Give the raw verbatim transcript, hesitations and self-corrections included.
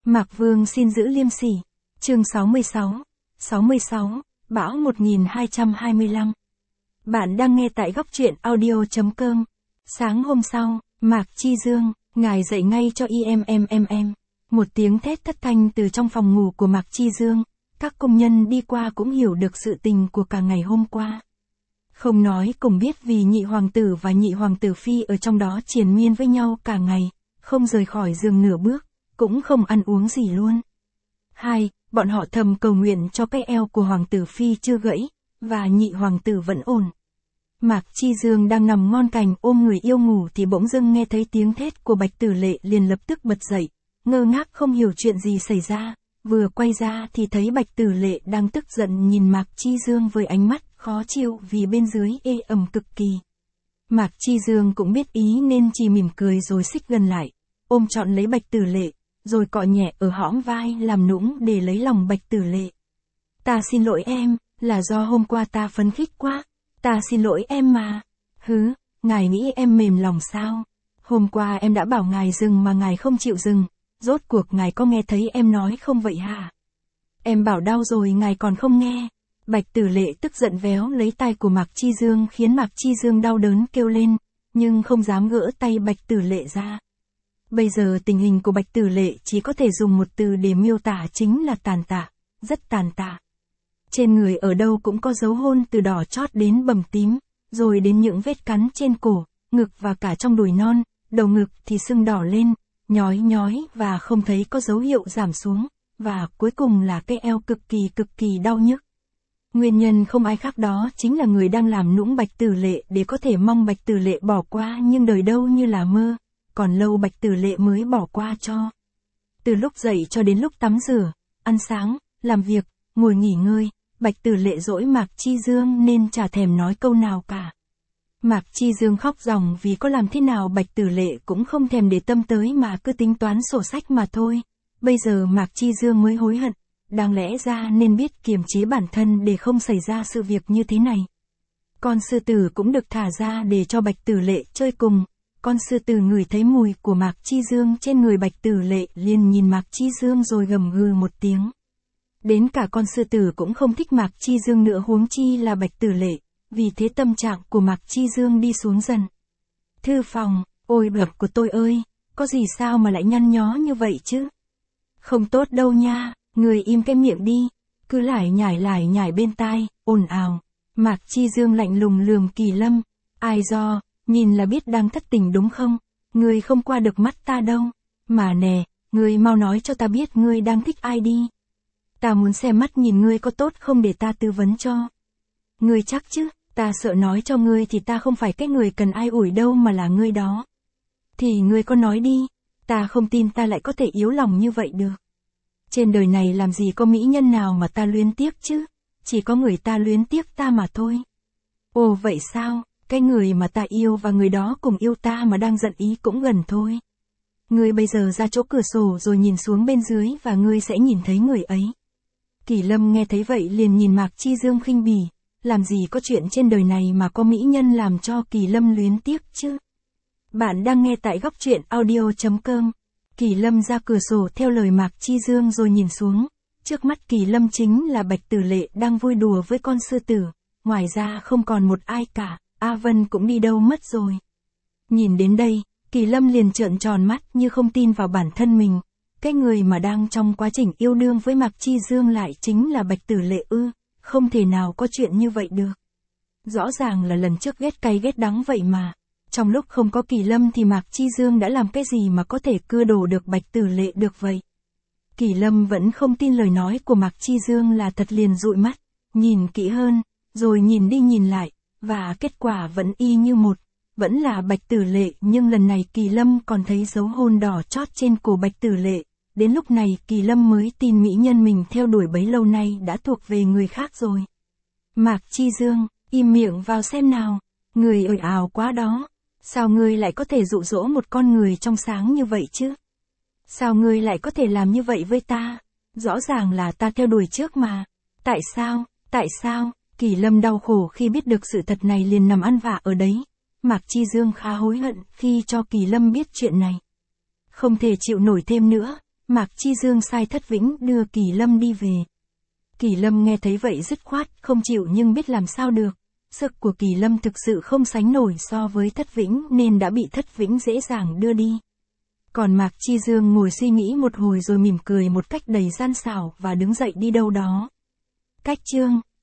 Mạc Vương xin giữ liêm sỉ. Chương sáu mươi sáu. sáu mươi sáu, Bão một nghìn hai trăm hai mươi lăm. Bạn đang nghe tại góc truyện audio chấm com. Sáng hôm sau, Mạc Chi Dương, ngài dậy ngay cho i em em em em. Một tiếng thét thất thanh từ trong phòng ngủ của Mạc Chi Dương, các công nhân đi qua cũng hiểu được sự tình của cả ngày hôm qua. Không nói cũng biết vì nhị hoàng tử và nhị hoàng tử phi ở trong đó triền miên với nhau cả ngày, không rời khỏi giường nửa bước, cũng không ăn uống gì luôn. Hai, bọn họ thầm cầu nguyện cho cái eo của hoàng tử phi chưa gãy, và nhị hoàng tử vẫn ổn. Mạc Chi Dương đang nằm ngon cành ôm người yêu ngủ thì bỗng dưng nghe thấy tiếng thét của Bạch Tử Lệ, liền lập tức bật dậy, ngơ ngác không hiểu chuyện gì xảy ra, vừa quay ra thì thấy Bạch Tử Lệ đang tức giận nhìn Mạc Chi Dương với ánh mắt khó chịu vì bên dưới ê ẩm cực kỳ. Mạc Chi Dương cũng biết ý nên chỉ mỉm cười rồi xích gần lại, ôm trọn lấy Bạch Tử Lệ, rồi cọ nhẹ ở hõm vai làm nũng để lấy lòng Bạch Tử Lệ. Ta xin lỗi em, là do hôm qua ta phấn khích quá, ta xin lỗi em mà. Hứ, ngài nghĩ em mềm lòng sao? Hôm qua em đã bảo ngài dừng mà ngài không chịu dừng, rốt cuộc ngài có nghe thấy em nói không vậy hả? Em bảo đau rồi ngài còn không nghe. Bạch Tử Lệ tức giận véo lấy tay của Mạc Chi Dương khiến Mạc Chi Dương đau đớn kêu lên, nhưng không dám gỡ tay Bạch Tử Lệ ra. Bây giờ tình hình của Bạch Tử Lệ chỉ có thể dùng một từ để miêu tả, chính là tàn tạ, rất tàn tạ. Trên người ở đâu cũng có dấu hôn từ đỏ chót đến bầm tím, rồi đến những vết cắn trên cổ, ngực và cả trong đùi non, đầu ngực thì sưng đỏ lên, nhói nhói và không thấy có dấu hiệu giảm xuống, và cuối cùng là cái eo cực kỳ cực kỳ đau nhức. Nguyên nhân không ai khác đó chính là người đang làm nũng Bạch Tử Lệ để có thể mong Bạch Tử Lệ bỏ qua, nhưng đời đâu như là mơ, còn lâu Bạch Tử Lệ mới bỏ qua cho. Từ lúc dậy cho đến lúc tắm rửa, ăn sáng, làm việc, ngồi nghỉ ngơi, Bạch Tử Lệ dỗi Mạc Chi Dương nên chả thèm nói câu nào cả. Mạc Chi Dương khóc ròng vì có làm thế nào Bạch Tử Lệ cũng không thèm để tâm tới mà cứ tính toán sổ sách mà thôi. Bây giờ Mạc Chi Dương mới hối hận, đáng lẽ ra nên biết kiềm chế bản thân để không xảy ra sự việc như thế này. Con sư tử cũng được thả ra để cho Bạch Tử Lệ chơi cùng. Con sư tử ngửi thấy mùi của Mạc Chi Dương trên người Bạch Tử Lệ liền nhìn Mạc Chi Dương rồi gầm gừ một tiếng. Đến cả con sư tử cũng không thích Mạc Chi Dương nữa, huống chi là Bạch Tử Lệ, vì thế tâm trạng của Mạc Chi Dương đi xuống dần. Thư phòng, ôi bậc của tôi ơi, có gì sao mà lại nhăn nhó như vậy chứ? Không tốt đâu nha, người im cái miệng đi, cứ lải nhải lải nhải bên tai, ồn ào. Mạc Chi Dương lạnh lùng lườm Kỳ Lâm, ai do, nhìn là biết đang thất tình đúng không? Ngươi không qua được mắt ta đâu. Mà nè, ngươi mau nói cho ta biết ngươi đang thích ai đi. Ta muốn xem mắt nhìn ngươi có tốt không để ta tư vấn cho. Ngươi chắc chứ, ta sợ nói cho ngươi thì ta không phải cái người cần ai ủi đâu mà là ngươi đó. Thì ngươi có nói đi, ta không tin ta lại có thể yếu lòng như vậy được. Trên đời này làm gì có mỹ nhân nào mà ta luyến tiếc chứ, chỉ có người ta luyến tiếc ta mà thôi. Ồ vậy sao, cái người mà ta yêu và người đó cùng yêu ta mà đang giận ý cũng gần thôi. Ngươi bây giờ ra chỗ cửa sổ rồi nhìn xuống bên dưới và ngươi sẽ nhìn thấy người ấy. Kỳ Lâm nghe thấy vậy liền nhìn Mạc Chi Dương khinh bỉ, làm gì có chuyện trên đời này mà có mỹ nhân làm cho Kỳ Lâm luyến tiếc chứ. Bạn đang nghe tại góc truyện audio chấm com. Kỳ Lâm ra cửa sổ theo lời Mạc Chi Dương rồi nhìn xuống, trước mắt Kỳ Lâm chính là Bạch Tử Lệ đang vui đùa với con sư tử, ngoài ra không còn một ai cả, A Vân cũng đi đâu mất rồi. Nhìn đến đây, Kỳ Lâm liền trợn tròn mắt như không tin vào bản thân mình. Cái người mà đang trong quá trình yêu đương với Mạc Chi Dương lại chính là Bạch Tử Lệ ư, không thể nào có chuyện như vậy được. Rõ ràng là lần trước ghét cay ghét đắng vậy mà. Trong lúc không có Kỳ Lâm thì Mạc Chi Dương đã làm cái gì mà có thể cưa đổ được Bạch Tử Lệ được vậy? Kỳ Lâm vẫn không tin lời nói của Mạc Chi Dương là thật liền dụi mắt, nhìn kỹ hơn, rồi nhìn đi nhìn lại, và kết quả vẫn y như một, vẫn là Bạch Tử Lệ, nhưng lần này Kỳ Lâm còn thấy dấu hôn đỏ chót trên cổ Bạch Tử Lệ. Đến lúc này Kỳ Lâm mới tin mỹ nhân mình theo đuổi bấy lâu nay đã thuộc về người khác rồi. Mạc Chi Dương, im miệng vào xem nào, người ồn ào quá đó. Sao ngươi lại có thể dụ dỗ một con người trong sáng như vậy chứ? Sao ngươi lại có thể làm như vậy với ta? Rõ ràng là ta theo đuổi trước mà. Tại sao, tại sao? Kỳ Lâm đau khổ khi biết được sự thật này liền nằm ăn vạ ở đấy. Mạc Chi Dương khá hối hận khi cho Kỳ Lâm biết chuyện này. Không thể chịu nổi thêm nữa, Mạc Chi Dương sai Thất Vĩnh đưa Kỳ Lâm đi về. Kỳ Lâm nghe thấy vậy dứt khoát, không chịu nhưng biết làm sao được. Sức của Kỳ Lâm thực sự không sánh nổi so với Thất Vĩnh nên đã bị Thất Vĩnh dễ dàng đưa đi. Còn Mạc Chi Dương ngồi suy nghĩ một hồi rồi mỉm cười một cách đầy gian xảo và đứng dậy đi đâu đó. Cách chương